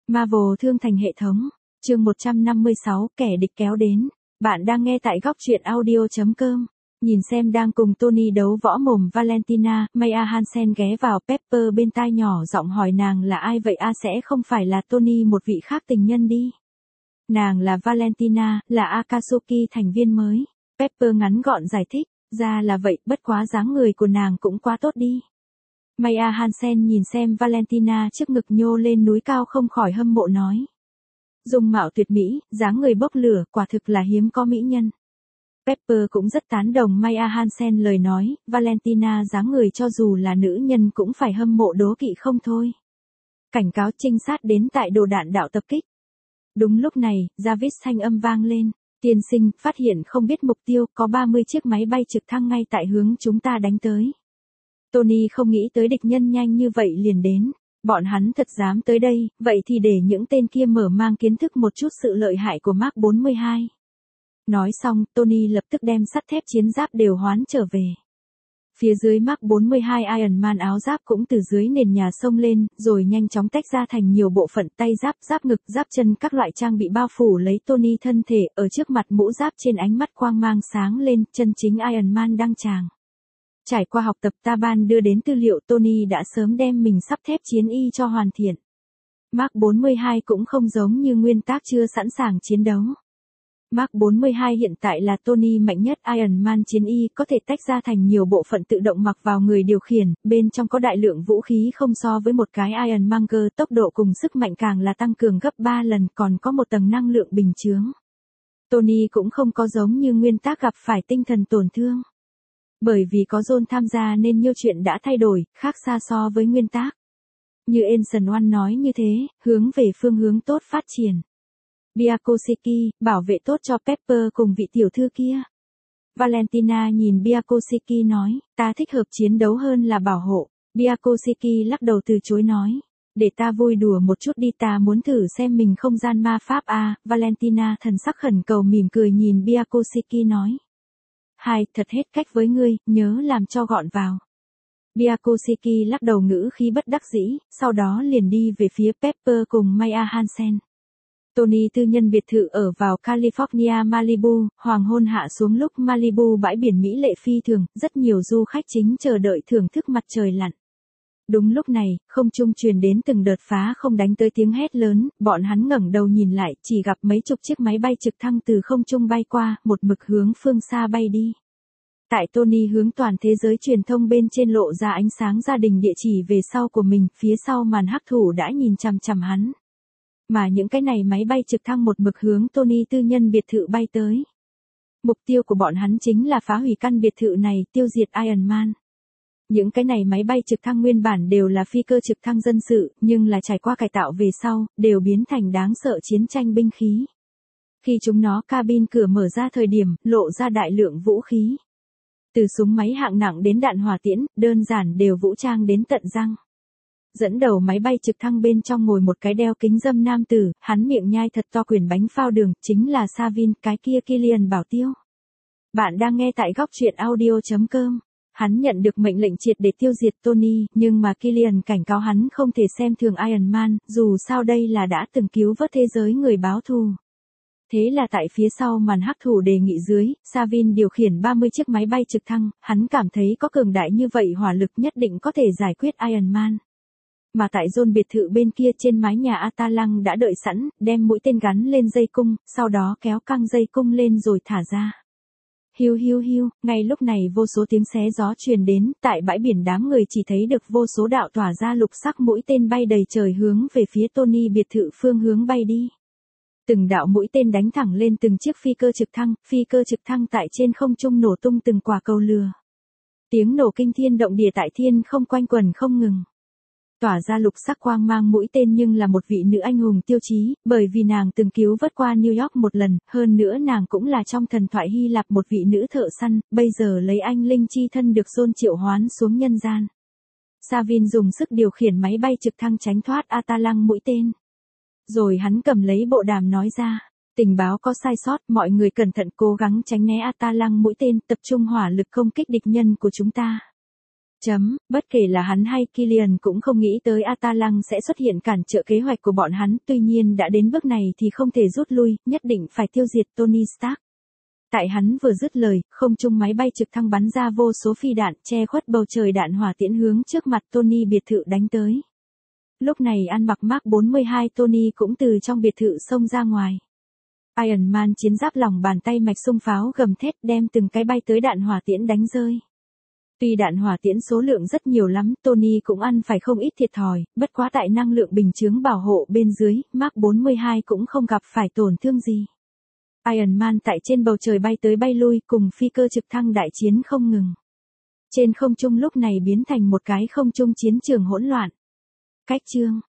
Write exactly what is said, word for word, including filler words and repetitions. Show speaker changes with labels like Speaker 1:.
Speaker 1: Marvel thương thành hệ thống. Chương một trăm năm mươi sáu, kẻ địch kéo đến. Bạn đang nghe tại góc truyện audio chấm com. Nhìn xem đang cùng Tony đấu võ mồm Valentina, Maya Hansen ghé vào Pepper bên tai nhỏ giọng hỏi nàng là ai vậy a à, sẽ không phải là Tony một vị khác tình nhân đi. Nàng là Valentina, là Akatsuki thành viên mới. Pepper ngắn gọn giải thích, ra là vậy, bất quá dáng người của nàng cũng quá tốt đi. Maya Hansen nhìn xem Valentina trước ngực nhô lên núi cao không khỏi hâm mộ nói. Dung mạo tuyệt mỹ, dáng người bốc lửa, quả thực là hiếm có mỹ nhân. Pepper cũng rất tán đồng Maya Hansen lời nói, Valentina dáng người cho dù là nữ nhân cũng phải hâm mộ đố kỵ không thôi. Cảnh cáo trinh sát đến tại đồ đạn đạo tập kích. Đúng lúc này, Jarvis thanh âm vang lên. Tiên sinh, phát hiện không biết mục tiêu, có ba mươi chiếc máy bay trực thăng ngay tại hướng chúng ta đánh tới. Tony không nghĩ tới địch nhân nhanh như vậy liền đến. Bọn hắn thật dám tới đây, vậy thì để những tên kia mở mang kiến thức một chút sự lợi hại của Mark bốn mươi hai. Nói xong, Tony lập tức đem sắt thép chiến giáp đều hoán trở về. Phía dưới Mark bốn mươi hai Iron Man áo giáp cũng từ dưới nền nhà xông lên, rồi nhanh chóng tách ra thành nhiều bộ phận tay giáp, giáp ngực, giáp chân các loại trang bị bao phủ lấy Tony thân thể, ở trước mặt mũ giáp trên ánh mắt quang mang sáng lên, chân chính Iron Man đăng tràng. Trải qua học tập Taban đưa đến tư liệu Tony đã sớm đem mình sắp thép chiến y cho hoàn thiện. Mark bốn mươi hai cũng không giống như nguyên tác chưa sẵn sàng chiến đấu. Mark bốn mươi hai hiện tại là Tony mạnh nhất Iron Man chiến y có thể tách ra thành nhiều bộ phận tự động mặc vào người điều khiển, bên trong có đại lượng vũ khí không so với một cái Iron Monger, tốc độ cùng sức mạnh càng là tăng cường gấp ba lần, còn có một tầng năng lượng bình chướng. Tony cũng không có giống như nguyên tác gặp phải tinh thần tổn thương. Bởi vì có John tham gia nên nhiều chuyện đã thay đổi, khác xa so với nguyên tác. Như Ensign One nói như thế, hướng về phương hướng tốt phát triển. Biakoseki, bảo vệ tốt cho Pepper cùng vị tiểu thư kia. Valentina nhìn Biakoseki nói, ta thích hợp chiến đấu hơn là bảo hộ. Biakoseki lắc đầu từ chối nói, để ta vui đùa một chút đi, ta muốn thử xem mình không gian ma pháp à. Valentina thần sắc khẩn cầu mỉm cười nhìn Biakoseki nói. Hai, thật hết cách với ngươi, nhớ làm cho gọn vào. Biakoseki lắc đầu ngữ khí bất đắc dĩ, sau đó liền đi về phía Pepper cùng Maya Hansen. Tony tư nhân biệt thự ở vào California Malibu, hoàng hôn hạ xuống lúc Malibu bãi biển mỹ lệ phi thường, rất nhiều du khách chính chờ đợi thưởng thức mặt trời lặn. Đúng lúc này, không trung truyền đến từng đợt phá không đánh tới tiếng hét lớn, bọn hắn ngẩng đầu nhìn lại, chỉ gặp mấy chục chiếc máy bay trực thăng từ không trung bay qua, một mực hướng phương xa bay đi. Tại Tony hướng toàn thế giới truyền thông bên trên lộ ra ánh sáng gia đình địa chỉ về sau của mình, phía sau màn hắc thủ đã nhìn chằm chằm hắn. Mà những cái này máy bay trực thăng một mực hướng Tony tư nhân biệt thự bay tới. Mục tiêu của bọn hắn chính là phá hủy căn biệt thự này, tiêu diệt Iron Man. Những cái này máy bay trực thăng nguyên bản đều là phi cơ trực thăng dân sự, nhưng là trải qua cải tạo về sau, đều biến thành đáng sợ chiến tranh binh khí. Khi chúng nó cabin cửa mở ra thời điểm, lộ ra đại lượng vũ khí. Từ súng máy hạng nặng đến đạn hỏa tiễn, đơn giản đều vũ trang đến tận răng. Dẫn đầu máy bay trực thăng bên trong ngồi một cái đeo kính dâm nam tử, hắn miệng nhai thật to quyển bánh phao đường, chính là Savin, cái kia Killian bảo tiêu. Bạn đang nghe tại góc truyện audio chấm com. Hắn nhận được mệnh lệnh triệt để tiêu diệt Tony, nhưng mà Killian cảnh cáo hắn không thể xem thường Iron Man, dù sao đây là đã từng cứu vớt thế giới người báo thù. Thế là tại phía sau màn hắc thủ đề nghị dưới, Savin điều khiển ba mươi chiếc máy bay trực thăng, hắn cảm thấy có cường đại như vậy hỏa lực nhất định có thể giải quyết Iron Man. Mà tại John biệt thự bên kia trên mái nhà Atalang đã đợi sẵn, đem mũi tên gắn lên dây cung, sau đó kéo căng dây cung lên rồi thả ra. Hiu hiu hiu, ngay lúc này vô số tiếng xé gió truyền đến, tại bãi biển đám người chỉ thấy được vô số đạo tỏa ra lục sắc mũi tên bay đầy trời hướng về phía Tony biệt thự phương hướng bay đi. Từng đạo mũi tên đánh thẳng lên từng chiếc phi cơ trực thăng, phi cơ trực thăng tại trên không trung nổ tung từng quả cầu lửa. Tiếng nổ kinh thiên động địa tại thiên không quanh quẩn không ngừng. Tỏa ra lục sắc quang mang mũi tên nhưng là một vị nữ anh hùng tiêu chí, bởi vì nàng từng cứu vớt qua New York một lần, hơn nữa nàng cũng là trong thần thoại Hy Lạp một vị nữ thợ săn, bây giờ lấy anh linh chi thân được John triệu hoán xuống nhân gian. Savin dùng sức điều khiển máy bay trực thăng tránh thoát Atalang mũi tên. Rồi hắn cầm lấy bộ đàm nói ra, tình báo có sai sót, mọi người cẩn thận cố gắng tránh né Atalang mũi tên, tập trung hỏa lực công kích địch nhân của chúng ta. Chấm, bất kể là hắn hay Killian cũng không nghĩ tới Atalanta sẽ xuất hiện cản trở kế hoạch của bọn hắn, tuy nhiên đã đến bước này thì không thể rút lui, nhất định phải tiêu diệt Tony Stark. Tại hắn vừa dứt lời, không trung máy bay trực thăng bắn ra vô số phi đạn, che khuất bầu trời, đạn hỏa tiễn hướng trước mặt Tony biệt thự đánh tới. Lúc này ăn mặc Mark bốn mươi hai Tony cũng từ trong biệt thự xông ra ngoài. Iron Man chiến giáp lòng bàn tay mạch xung pháo gầm thét đem từng cái bay tới đạn hỏa tiễn đánh rơi. Tuy đạn hỏa tiễn số lượng rất nhiều lắm, Tony cũng ăn phải không ít thiệt thòi, bất quá tại năng lượng bình chướng bảo hộ bên dưới, Mark bốn mươi hai cũng không gặp phải tổn thương gì. Iron Man tại trên bầu trời bay tới bay lui cùng phi cơ trực thăng đại chiến không ngừng. Trên không trung lúc này biến thành một cái không trung chiến trường hỗn loạn. Cách chương